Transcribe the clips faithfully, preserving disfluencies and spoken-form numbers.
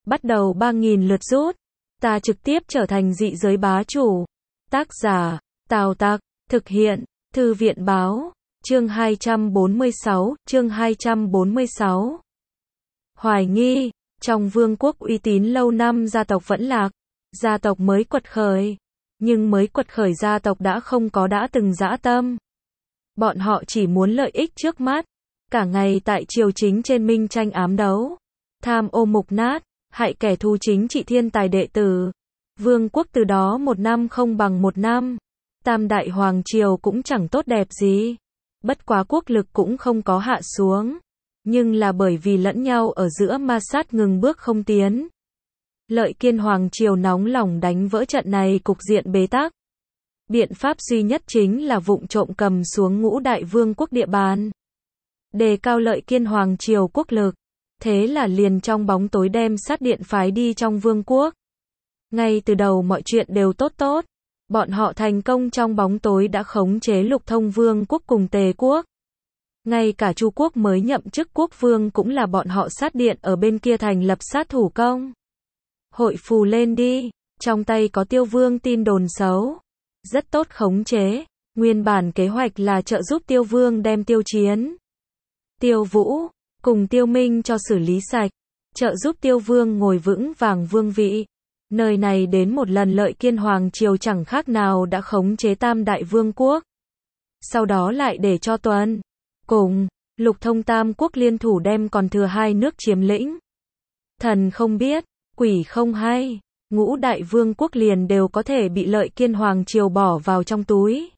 bắt đầu ba nghìn lượt rút. Ta trực tiếp trở thành dị giới bá chủ. Tác giả, Tào Tặc, thực hiện, Thư viện Báo, chương hai trăm bốn mươi sáu, chương hai trăm bốn mươi sáu. Hoài nghi, trong vương quốc uy tín lâu năm gia tộc vẫn lạc, gia tộc mới quật khởi, nhưng mới quật khởi gia tộc đã không có đã từng dã tâm. Bọn họ chỉ muốn lợi ích trước mắt, cả ngày tại triều chính trên minh tranh ám đấu, tham ô mục nát, hại kẻ thù chính trị thiên tài đệ tử. Vương quốc từ đó một năm không bằng một năm, tam đại hoàng triều cũng chẳng tốt đẹp gì, bất quá quốc lực cũng không có hạ xuống, nhưng là bởi vì lẫn nhau ở giữa ma sát ngừng bước không tiến. Lợi Kiên hoàng triều nóng lòng đánh vỡ trận này cục diện bế tắc. Biện pháp duy nhất chính là vụng trộm cầm xuống ngũ đại vương quốc địa bàn, đề cao Lợi Kiên hoàng triều quốc lực. Thế là liền trong bóng tối đem sát điện phái đi trong vương quốc. Ngay từ đầu mọi chuyện đều tốt tốt, bọn họ thành công trong bóng tối đã khống chế Lục Thông vương quốc cùng Tề quốc. Ngay cả Chu quốc mới nhậm chức quốc vương cũng là bọn họ sát điện ở bên kia thành lập sát thủ công. Hội phù lên đi, trong tay có Tiêu Vương tin đồn xấu, rất tốt khống chế. Nguyên bản kế hoạch là trợ giúp Tiêu Vương đem Tiêu Chiến, Tiêu Vũ cùng Tiêu Minh cho xử lý sạch, trợ giúp Tiêu Vương ngồi vững vàng vương vị. Nơi này đến một lần Lợi Kiên hoàng triều chẳng khác nào đã khống chế tam đại vương quốc. Sau đó lại để cho Tuần cùng Lục Thông tam quốc liên thủ đem còn thừa hai nước chiếm lĩnh. Thần không biết, quỷ không hay, ngũ đại vương quốc liền đều có thể bị Lợi Kiên hoàng triều bỏ vào trong túi.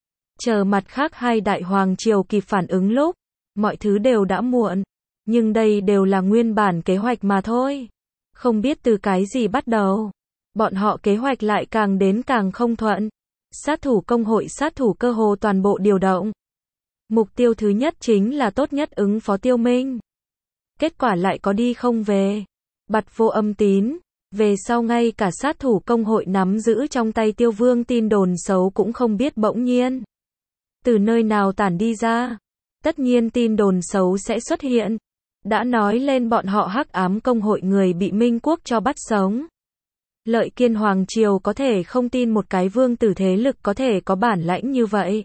Chờ mặt khác hai đại hoàng triều kịp phản ứng lúc, mọi thứ đều đã muộn. Nhưng đây đều là nguyên bản kế hoạch mà thôi. Không biết từ cái gì bắt đầu, bọn họ kế hoạch lại càng đến càng không thuận. Sát thủ công hội sát thủ cơ hồ toàn bộ điều động. Mục tiêu thứ nhất chính là tốt nhất ứng phó Tiêu Minh. Kết quả lại có đi không về. Bặt vô âm tín. Về sau ngay cả sát thủ công hội nắm giữ trong tay Tiêu Vương tin đồn xấu cũng không biết bỗng nhiên từ nơi nào tản đi ra. Tất nhiên tin đồn xấu sẽ xuất hiện. Đã nói lên bọn họ hắc ám công hội người bị Minh quốc cho bắt sống. Lợi Kiên hoàng triều có thể không tin một cái vương tử thế lực có thể có bản lãnh như vậy.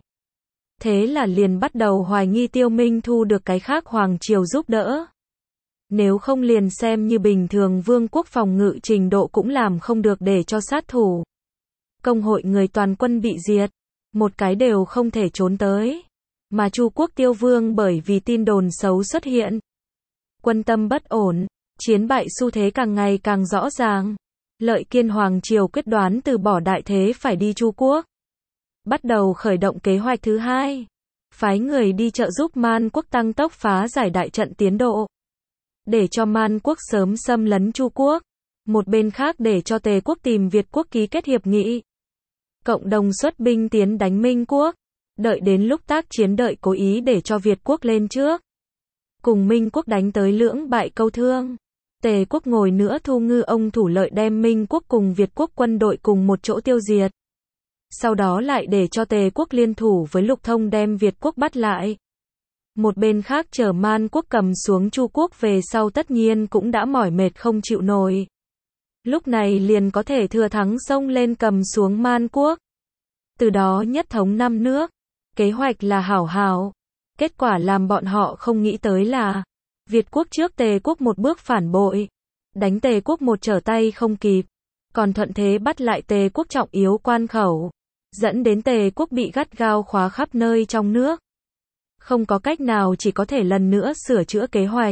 Thế là liền bắt đầu hoài nghi Tiêu Minh thu được cái khác hoàng triều giúp đỡ. Nếu không liền xem như bình thường vương quốc phòng ngự trình độ cũng làm không được để cho sát thủ công hội người toàn quân bị diệt, một cái đều không thể trốn tới. Mà Chu quốc Tiêu Vương bởi vì tin đồn xấu xuất hiện, quân tâm bất ổn, chiến bại xu thế càng ngày càng rõ ràng. Lợi Kiên hoàng triều quyết đoán từ bỏ đại thế phải đi Chu quốc, bắt đầu khởi động kế hoạch thứ hai, phái người đi trợ giúp Man quốc tăng tốc phá giải đại trận tiến độ, để cho Man quốc sớm xâm lấn Chu quốc. Một bên khác để cho Tề quốc tìm Việt quốc ký kết hiệp nghị, cộng đồng xuất binh tiến đánh Minh quốc. Đợi đến lúc tác chiến đợi cố ý để cho Việt quốc lên trước, cùng Minh quốc đánh tới lưỡng bại câu thương. Tề quốc ngồi nữa thu ngư ông thủ lợi đem Minh quốc cùng Việt quốc quân đội cùng một chỗ tiêu diệt. Sau đó lại để cho Tề quốc liên thủ với Lục Thông đem Việt quốc bắt lại. Một bên khác chờ Man quốc cầm xuống Chu quốc về sau tất nhiên cũng đã mỏi mệt không chịu nổi. Lúc này liền có thể thừa thắng xông lên cầm xuống Man quốc. Từ đó nhất thống năm nước. Kế hoạch là hảo hảo. Kết quả làm bọn họ không nghĩ tới là Việt quốc trước Tề quốc một bước phản bội, đánh Tề quốc một trở tay không kịp, còn thuận thế bắt lại Tề quốc trọng yếu quan khẩu, dẫn đến Tề quốc bị gắt gao khóa khắp nơi trong nước. Không có cách nào chỉ có thể lần nữa sửa chữa kế hoạch,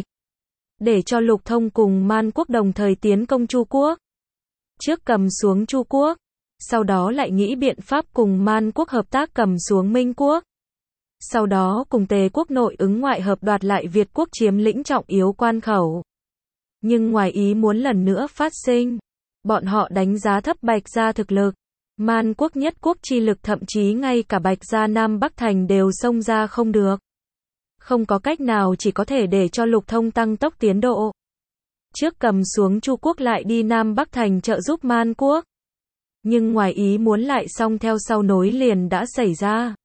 để cho Lục Thông cùng Man quốc đồng thời tiến công Chu quốc. Trước cầm xuống Chu quốc, sau đó lại nghĩ biện pháp cùng Man quốc hợp tác cầm xuống Minh quốc. Sau đó cùng Tề quốc nội ứng ngoại hợp đoạt lại Việt quốc chiếm lĩnh trọng yếu quan khẩu. Nhưng ngoài ý muốn lần nữa phát sinh. Bọn họ đánh giá thấp Bạch gia thực lực. Man quốc nhất quốc chi lực thậm chí ngay cả Bạch gia Nam Bắc thành đều xông ra không được. Không có cách nào chỉ có thể để cho Lục Thông tăng tốc tiến độ. Trước cầm xuống Chu quốc lại đi Nam Bắc thành trợ giúp Man quốc. Nhưng ngoài ý muốn lại xong theo sau nối liền đã xảy ra.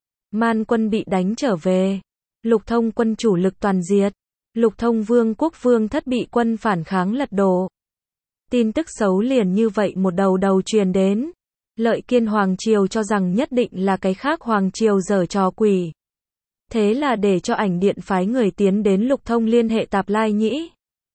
Man quân bị đánh trở về. Lục Thông quân chủ lực toàn diệt. Lục Thông vương quốc vương thất bị quân phản kháng lật đổ. Tin tức xấu liền như vậy một đầu đầu truyền đến. Lợi Kiên Hoàng Triều cho rằng nhất định là cái khác Hoàng Triều giở trò quỷ. Thế là để cho ảnh điện phái người tiến đến Lục Thông liên hệ Tạp Lai Nhĩ.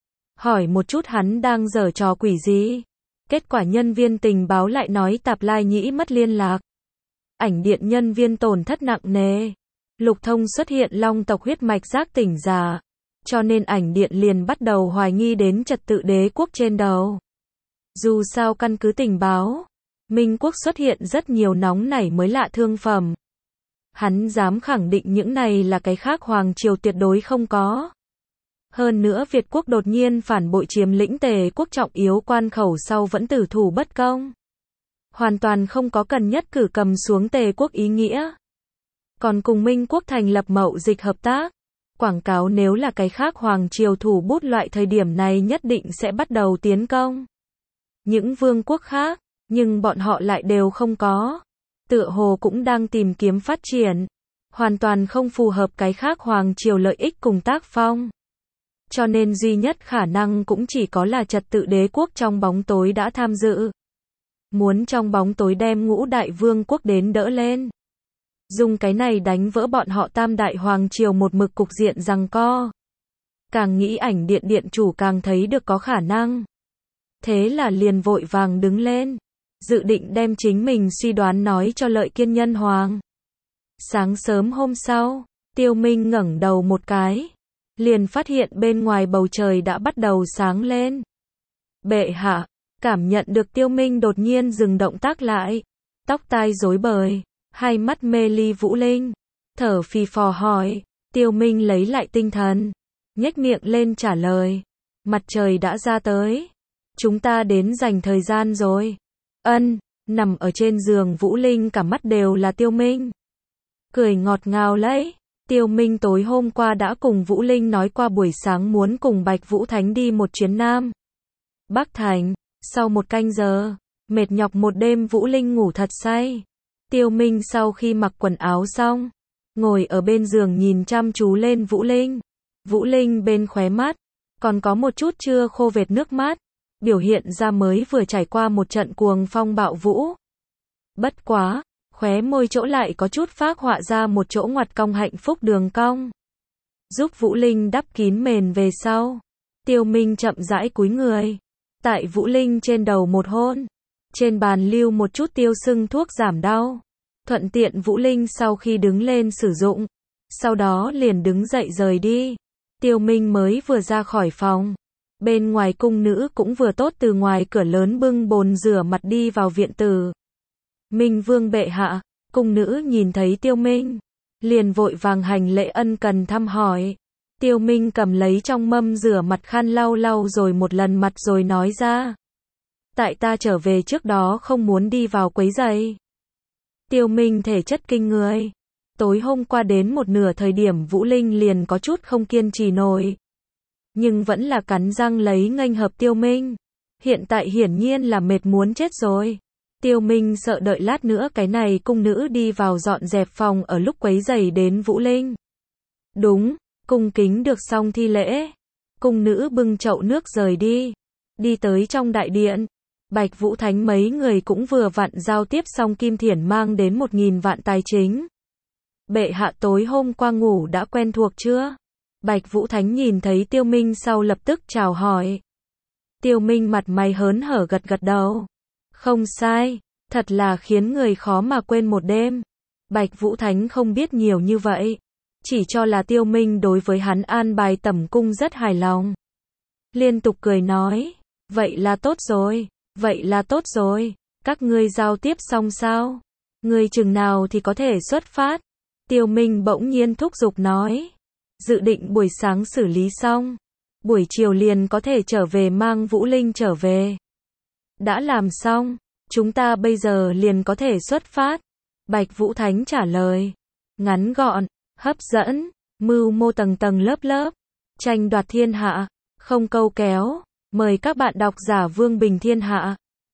Hỏi một chút hắn đang giở trò quỷ gì. Kết quả nhân viên tình báo lại nói Tạp Lai Nhĩ mất liên lạc. Ảnh điện nhân viên tổn thất nặng nề. Lục Thông xuất hiện long tộc huyết mạch giác tỉnh giả. Cho nên ảnh điện liền bắt đầu hoài nghi đến trật tự đế quốc trên đầu. Dù sao căn cứ tình báo, Minh quốc xuất hiện rất nhiều nóng nảy mới lạ thương phẩm. Hắn dám khẳng định những này là cái khác Hoàng Triều tuyệt đối không có. Hơn nữa Việt quốc đột nhiên phản bội chiếm lĩnh Tề quốc trọng yếu quan khẩu sau vẫn tử thủ bất công. Hoàn toàn không có cần nhất cử cầm xuống Tề quốc ý nghĩa. Còn cùng Minh quốc thành lập mậu dịch hợp tác. Quảng cáo nếu là cái khác Hoàng Triều thủ bút loại thời điểm này nhất định sẽ bắt đầu tiến công. Những vương quốc khác, nhưng bọn họ lại đều không có. Tựa hồ cũng đang tìm kiếm phát triển. Hoàn toàn không phù hợp cái khác Hoàng Triều lợi ích cùng tác phong. Cho nên duy nhất khả năng cũng chỉ có là trật tự đế quốc trong bóng tối đã tham dự. Muốn trong bóng tối đem ngũ đại vương quốc đến đỡ lên. Dùng cái này đánh vỡ bọn họ tam đại Hoàng Triều một mực cục diện giằng co. Càng nghĩ ảnh điện điện chủ càng thấy được có khả năng. Thế là liền vội vàng đứng lên. Dự định đem chính mình suy đoán nói cho Lợi Kiên Nhân Hoàng. Sáng sớm hôm sau, Tiêu Minh ngẩng đầu một cái. Liền phát hiện bên ngoài bầu trời đã bắt đầu sáng lên. Bệ hạ, cảm nhận được Tiêu Minh đột nhiên dừng động tác lại. Tóc tai rối bời, hai mắt mê ly Vũ Linh. Thở phì phò hỏi, Tiêu Minh lấy lại tinh thần. Nhếch miệng lên trả lời. Mặt trời đã ra tới. Chúng ta đến dành thời gian rồi. Ân, nằm ở trên giường Vũ Linh cả mắt đều là Tiêu Minh. Cười ngọt ngào lấy. Tiêu Minh tối hôm qua đã cùng Vũ Linh nói qua buổi sáng muốn cùng Bạch Vũ Thánh đi một chuyến Nam Bắc Thành. Sau một canh giờ, mệt nhọc một đêm Vũ Linh ngủ thật say. Tiêu Minh sau khi mặc quần áo xong, ngồi ở bên giường nhìn chăm chú lên Vũ Linh. Vũ Linh bên khóe mắt, còn có một chút chưa khô vệt nước mắt, biểu hiện ra mới vừa trải qua một trận cuồng phong bạo vũ. Bất quá, khóe môi chỗ lại có chút phác họa ra một chỗ ngoặt cong hạnh phúc đường cong. Giúp Vũ Linh đắp kín mền về sau. Tiêu Minh chậm rãi cúi người. Tại Vũ Linh trên đầu một hôn. Trên bàn lưu một chút tiêu sưng thuốc giảm đau. Thuận tiện Vũ Linh sau khi đứng lên sử dụng. Sau đó liền đứng dậy rời đi. Tiêu Minh mới vừa ra khỏi phòng. Bên ngoài cung nữ cũng vừa tốt từ ngoài cửa lớn bưng bồn rửa mặt đi vào viện tử. Minh Vương bệ hạ, cung nữ nhìn thấy Tiêu Minh, liền vội vàng hành lễ ân cần thăm hỏi. Tiêu Minh cầm lấy trong mâm rửa mặt khăn lau lau rồi một lần mặt rồi nói ra. Tại ta trở về trước đó không muốn đi vào quấy rầy. Tiêu Minh thể chất kinh người. Tối hôm qua đến một nửa thời điểm Vũ Linh liền có chút không kiên trì nổi. Nhưng vẫn là cắn răng lấy nghênh hợp Tiêu Minh. Hiện tại hiển nhiên là mệt muốn chết rồi. Tiêu Minh sợ đợi lát nữa cái này cung nữ đi vào dọn dẹp phòng ở lúc quấy rầy đến Vũ Linh. Đúng, cung kính được xong thi lễ. Cung nữ bưng chậu nước rời đi. Đi tới trong đại điện. Bạch Vũ Thánh mấy người cũng vừa vặn giao tiếp xong Kim Thiển mang đến một nghìn vạn tài chính. Bệ hạ tối hôm qua ngủ đã quen thuộc chưa? Bạch Vũ Thánh nhìn thấy Tiêu Minh sau lập tức chào hỏi. Tiêu Minh mặt mày hớn hở gật gật đầu. Không sai, thật là khiến người khó mà quên một đêm. Bạch Vũ Thánh không biết nhiều như vậy. Chỉ cho là Tiêu Minh đối với hắn an bài tẩm cung rất hài lòng. Liên tục cười nói, vậy là tốt rồi, vậy là tốt rồi, các ngươi giao tiếp xong sao? Ngươi chừng nào thì có thể xuất phát? Tiêu Minh bỗng nhiên thúc giục nói, dự định buổi sáng xử lý xong, buổi chiều liền có thể trở về mang Vũ Linh trở về. Đã làm xong, chúng ta bây giờ liền có thể xuất phát. Bạch Vũ Thánh trả lời, ngắn gọn, hấp dẫn, mưu mô tầng tầng lớp lớp, tranh đoạt thiên hạ, không câu kéo. Mời các bạn đọc giả Vương Bình Thiên Hạ.